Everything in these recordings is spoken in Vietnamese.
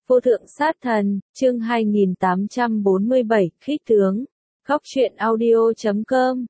Vô thượng sát thần, chương 2847, khích tướng. Góc truyện audio.com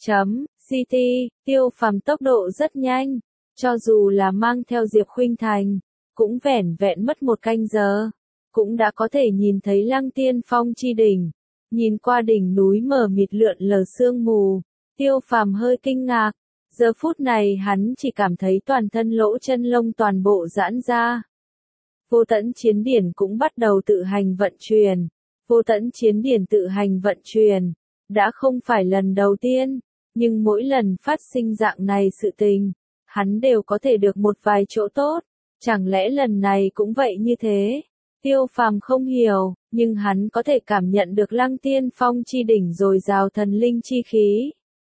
CT, Tiêu Phàm tốc độ rất nhanh, cho dù là mang theo Diệp Khuynh Thành, cũng vẻn vẹn mất một canh giờ, cũng đã có thể nhìn thấy Lăng Tiên Phong chi đỉnh. Nhìn qua đỉnh núi mờ mịt lượn lờ sương mù, Tiêu Phàm hơi kinh ngạc, giờ phút này hắn chỉ cảm thấy toàn thân lỗ chân lông toàn bộ giãn ra. Vô tận chiến điển cũng bắt đầu tự hành vận chuyển. Vô tận chiến điển tự hành vận chuyển, đã không phải lần đầu tiên, nhưng mỗi lần phát sinh dạng này sự tình, hắn đều có thể được một vài chỗ tốt, chẳng lẽ lần này cũng vậy như thế? Tiêu Phàm không hiểu, nhưng hắn có thể cảm nhận được Lăng Tiên Phong chi đỉnh dồi dào thần linh chi khí.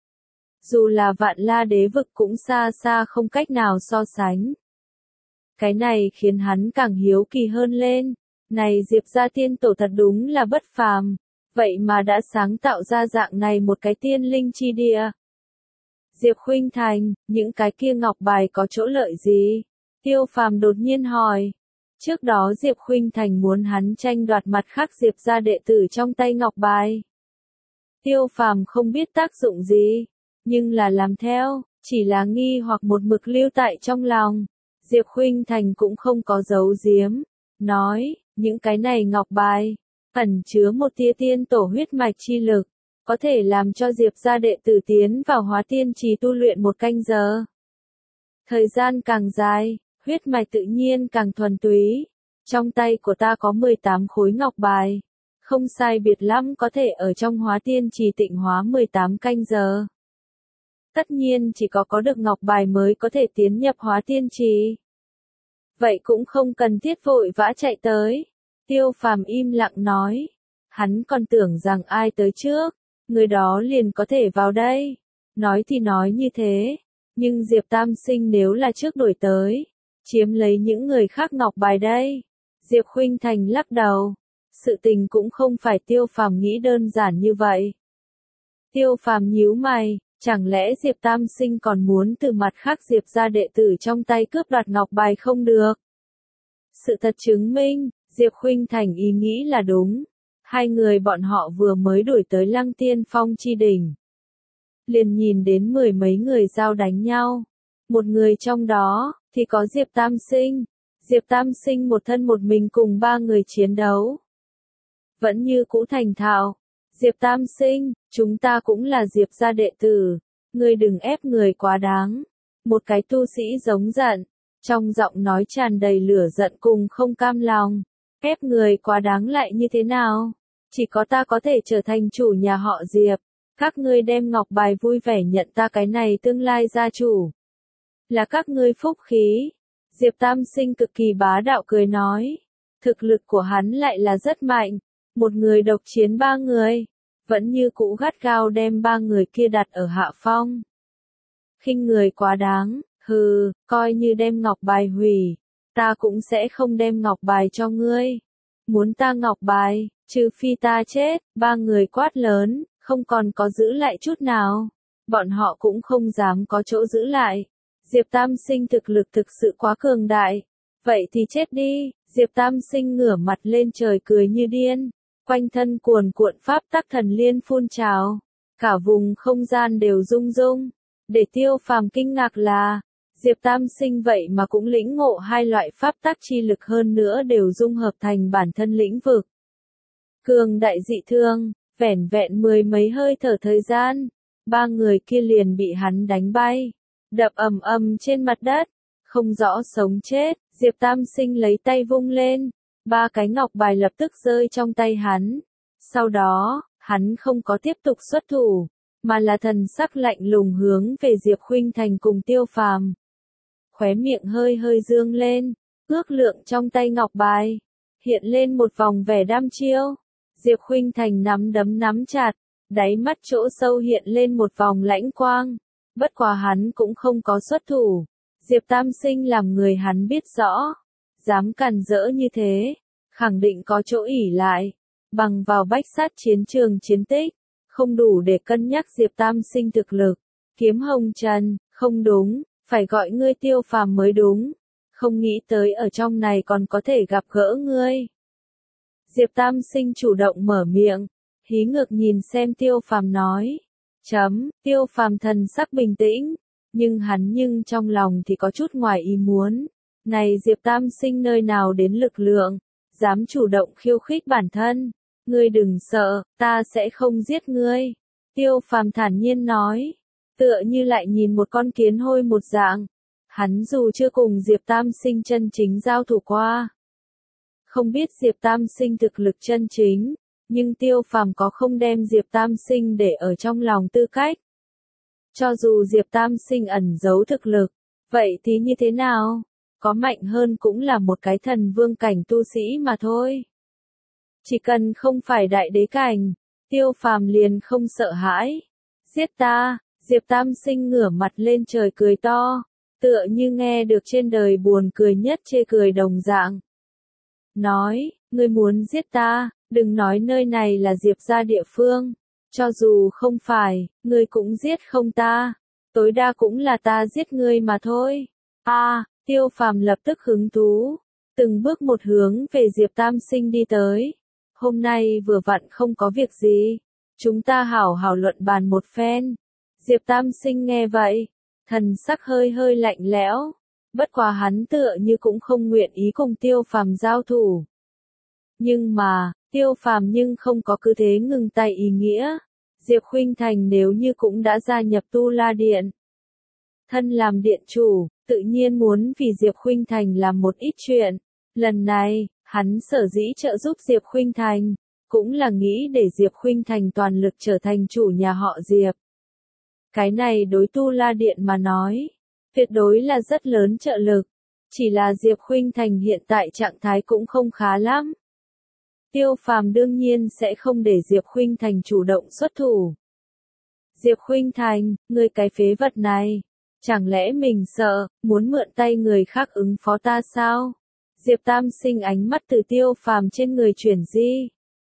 Dù là Vạn La Đế vực cũng xa xa không cách nào so sánh. Cái này khiến hắn càng hiếu kỳ hơn lên, này Diệp gia tiên tổ thật đúng là bất phàm, vậy mà đã sáng tạo ra dạng này một cái tiên linh chi địa. Diệp Khuynh Thành, những cái kia ngọc bài có chỗ lợi gì? Tiêu Phàm đột nhiên hỏi. Trước đó Diệp Khuynh Thành muốn hắn tranh đoạt mặt khác Diệp gia đệ tử trong tay ngọc bài. Tiêu Phàm không biết tác dụng gì, nhưng là làm theo, chỉ là nghi hoặc một mực lưu tại trong lòng. Diệp Khuynh Thành cũng không có giấu giếm, nói, những cái này ngọc bài, ẩn chứa một tia tiên tổ huyết mạch chi lực, có thể làm cho Diệp gia đệ tử tiến vào hóa tiên trì tu luyện một canh giờ. Thời gian càng dài, huyết mạch tự nhiên càng thuần túy. Trong tay của ta có 18 khối ngọc bài, không sai biệt lắm có thể ở trong hóa tiên trì tịnh hóa 18 canh giờ. Tất nhiên chỉ có được ngọc bài mới có thể tiến nhập hóa tiên trì. Vậy cũng không cần thiết vội vã chạy tới. Tiêu Phàm im lặng nói. Hắn còn tưởng rằng ai tới trước, người đó liền có thể vào đây. Nói thì nói như thế, nhưng Diệp Tam Sinh nếu là trước đổi tới, chiếm lấy những người khác ngọc bài đây. Diệp Khuynh Thành lắc đầu. Sự tình cũng không phải Tiêu Phàm nghĩ đơn giản như vậy. Tiêu Phàm nhíu mày. Chẳng lẽ Diệp Tam Sinh còn muốn từ mặt khác Diệp gia đệ tử trong tay cướp đoạt ngọc bài không được? Sự thật chứng minh, Diệp Khuynh Thành ý nghĩ là đúng. Hai người bọn họ vừa mới đuổi tới Lăng Tiên Phong chi đỉnh. Liền nhìn đến 10 mấy người giao đánh nhau. Một người trong đó, thì có Diệp Tam Sinh. Diệp Tam Sinh một thân một mình cùng 3 người chiến đấu. Vẫn như cũ thành thạo. Diệp Tam Sinh, chúng ta cũng là Diệp gia đệ tử, ngươi đừng ép người quá đáng. Một cái tu sĩ giống giận, trong giọng nói tràn đầy lửa giận cùng không cam lòng. Ép người quá đáng lại như thế nào? Chỉ có ta có thể trở thành chủ nhà họ Diệp. Các ngươi đem ngọc bài vui vẻ nhận ta cái này tương lai gia chủ. Là các ngươi phúc khí. Diệp Tam Sinh cực kỳ bá đạo cười nói. Thực lực của hắn lại là rất mạnh. Một người độc chiến 3 người, vẫn như cũ gắt gao đem 3 người kia đặt ở hạ phong. Khinh người quá đáng, hừ, coi như đem ngọc bài hủy, ta cũng sẽ không đem ngọc bài cho ngươi. Muốn ta ngọc bài, trừ phi ta chết, 3 người quát lớn, không còn có giữ lại chút nào. Bọn họ cũng không dám có chỗ giữ lại. Diệp Tam Sinh thực lực thực sự quá cường đại. Vậy thì chết đi, Diệp Tam Sinh ngửa mặt lên trời cười như điên. Quanh thân cuồn cuộn pháp tắc thần liên phun trào, cả vùng không gian đều rung rung. Để Tiêu Phàm kinh ngạc là, Diệp Tam Sinh vậy mà cũng lĩnh ngộ hai loại pháp tắc chi lực hơn nữa đều dung hợp thành bản thân lĩnh vực. Cường đại dị thương, vẻn vẹn 10 mấy hơi thở thời gian, 3 người kia liền bị hắn đánh bay, đập ầm ầm trên mặt đất, không rõ sống chết. Diệp Tam Sinh lấy tay vung lên. 3 cái ngọc bài lập tức rơi trong tay hắn. Sau đó, hắn không có tiếp tục xuất thủ, mà là thần sắc lạnh lùng hướng về Diệp Khuynh Thành cùng Tiêu Phàm. Khóe miệng hơi hơi dương lên, ước lượng trong tay ngọc bài, hiện lên một vòng vẻ đăm chiêu. Diệp Khuynh Thành nắm đấm nắm chặt, đáy mắt chỗ sâu hiện lên một vòng lãnh quang. Bất quá hắn cũng không có xuất thủ. Diệp Tam Sinh làm người hắn biết rõ. Dám càn rỡ như thế, khẳng định có chỗ ỷ lại. Bằng vào bách sát chiến trường chiến tích, không đủ để cân nhắc Diệp Tam Sinh thực lực. Kiếm hồng trần, không đúng, phải gọi ngươi Tiêu Phàm mới đúng. Không nghĩ tới ở trong này còn có thể gặp gỡ ngươi. Diệp Tam Sinh chủ động mở miệng, hí ngược nhìn xem Tiêu Phàm nói. Tiêu Phàm thần sắc bình tĩnh, nhưng trong lòng thì có chút ngoài ý muốn. Này Diệp Tam Sinh nơi nào đến lực lượng, dám chủ động khiêu khích bản thân. Ngươi đừng sợ, ta sẽ không giết ngươi. Tiêu Phàm thản nhiên nói, tựa như lại nhìn một con kiến hôi một dạng. Hắn dù chưa cùng Diệp Tam Sinh chân chính giao thủ qua, không biết Diệp Tam Sinh thực lực chân chính, nhưng Tiêu Phàm có không đem Diệp Tam Sinh để ở trong lòng tư cách. Cho dù Diệp Tam Sinh ẩn giấu thực lực, vậy thì như thế nào? Có mạnh hơn cũng là một cái thần vương cảnh tu sĩ mà thôi. Chỉ cần không phải đại đế cảnh, Tiêu Phàm liền không sợ hãi. Giết ta, Diệp Tam Sinh ngửa mặt lên trời cười to, tựa như nghe được trên đời buồn cười nhất chê cười đồng dạng. Nói, ngươi muốn giết ta, đừng nói nơi này là Diệp gia địa phương. Cho dù không phải, ngươi cũng giết không ta. Tối đa cũng là ta giết ngươi mà thôi. Tiêu Phàm lập tức hứng thú, từng bước một hướng về Diệp Tam Sinh đi tới. Hôm nay vừa vặn không có việc gì, chúng ta hảo hảo luận bàn một phen. Diệp Tam Sinh nghe vậy, thần sắc hơi hơi lạnh lẽo, bất quá hắn tựa như cũng không nguyện ý cùng Tiêu Phàm giao thủ. Nhưng mà, Tiêu Phàm không có cứ thế ngừng tay ý nghĩa. Diệp Khuynh Thành nếu như cũng đã gia nhập Tu La Điện, thân làm điện chủ, tự nhiên muốn vì Diệp Khuynh Thành làm một ít chuyện. Lần này, hắn sở dĩ trợ giúp Diệp Khuynh Thành, cũng là nghĩ để Diệp Khuynh Thành toàn lực trở thành chủ nhà họ Diệp. Cái này đối Tu La Điện mà nói, tuyệt đối là rất lớn trợ lực. Chỉ là Diệp Khuynh Thành hiện tại trạng thái cũng không khá lắm. Tiêu Phàm đương nhiên sẽ không để Diệp Khuynh Thành chủ động xuất thủ. Diệp Khuynh Thành, ngươi cái phế vật này, chẳng lẽ mình sợ, muốn mượn tay người khác ứng phó ta sao? Diệp Tam Sinh ánh mắt từ Tiêu Phàm trên người chuyển di.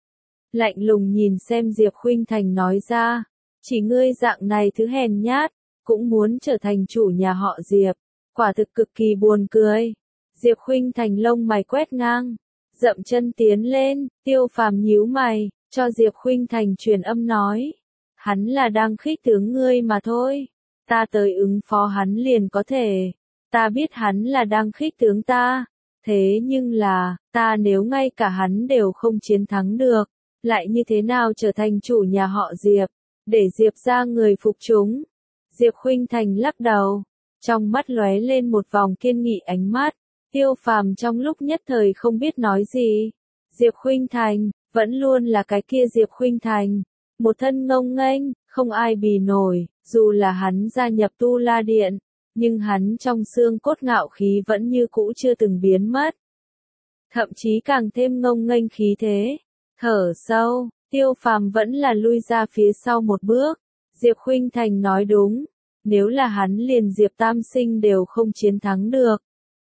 Lạnh lùng nhìn xem Diệp Khuynh Thành nói ra, chỉ ngươi dạng này thứ hèn nhát, cũng muốn trở thành chủ nhà họ Diệp, quả thực cực kỳ buồn cười. Diệp Khuynh Thành lông mày quét ngang, dậm chân tiến lên, Tiêu Phàm nhíu mày, cho Diệp Khuynh Thành truyền âm nói, hắn là đang khích tướng ngươi mà thôi, ta tới ứng phó hắn liền có thể, ta biết hắn là đang khích tướng ta, thế nhưng là, ta nếu ngay cả hắn đều không chiến thắng được, lại như thế nào trở thành chủ nhà họ Diệp, để Diệp ra người phục chúng. Diệp Khuynh Thành lắc đầu, trong mắt lóe lên một vòng kiên nghị ánh mắt. Tiêu Phàm trong lúc nhất thời không biết nói gì. Diệp Khuynh Thành, vẫn luôn là cái kia Diệp Khuynh Thành. Một thân ngông nghênh, không ai bì nổi, dù là hắn gia nhập Tu La Điện, nhưng hắn trong xương cốt ngạo khí vẫn như cũ chưa từng biến mất. Thậm chí càng thêm ngông nghênh khí thế. Thở sâu, Tiêu Phàm vẫn là lui ra phía sau một bước. Diệp Khuynh Thành nói đúng, nếu là hắn liền Diệp Tam Sinh đều không chiến thắng được,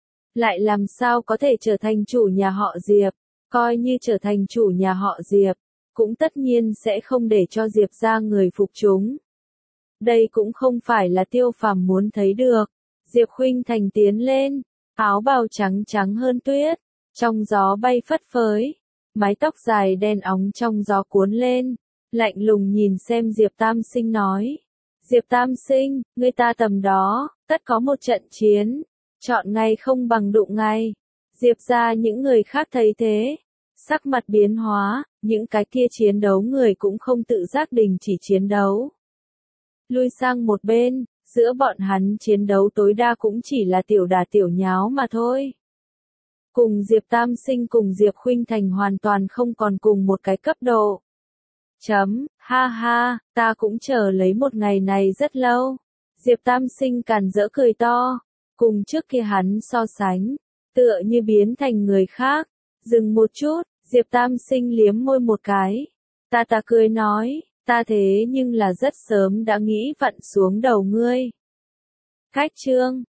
lại làm sao có thể trở thành chủ nhà họ Diệp, coi như trở thành chủ nhà họ Diệp, cũng tất nhiên sẽ không để cho Diệp ra người phục chúng. Đây cũng không phải là Tiêu Phàm muốn thấy được. Diệp Khuynh Thành tiến lên, áo bào trắng trắng hơn tuyết, trong gió bay phất phới, mái tóc dài đen óng trong gió cuốn lên, lạnh lùng nhìn xem Diệp Tam Sinh nói. Diệp Tam Sinh, ngươi ta tầm đó, tất có một trận chiến. Chọn ngày không bằng đụng ngày. Diệp ra những người khác thấy thế, sắc mặt biến hóa, những cái kia chiến đấu người cũng không tự giác đình chỉ chiến đấu. Lui sang một bên, giữa bọn hắn chiến đấu tối đa cũng chỉ là tiểu đà tiểu nháo mà thôi. Cùng Diệp Tam Sinh cùng Diệp Khuynh Thành hoàn toàn không còn cùng một cái cấp độ. Ha ha, ta cũng chờ lấy một ngày này rất lâu. Diệp Tam Sinh càn rỡ cười to. Cùng trước kia hắn so sánh, tựa như biến thành người khác. Dừng một chút, Diệp Tam Sinh liếm môi một cái. Ta cười nói, ta thế nhưng là rất sớm đã nghĩ vặn xuống đầu ngươi. Khách chương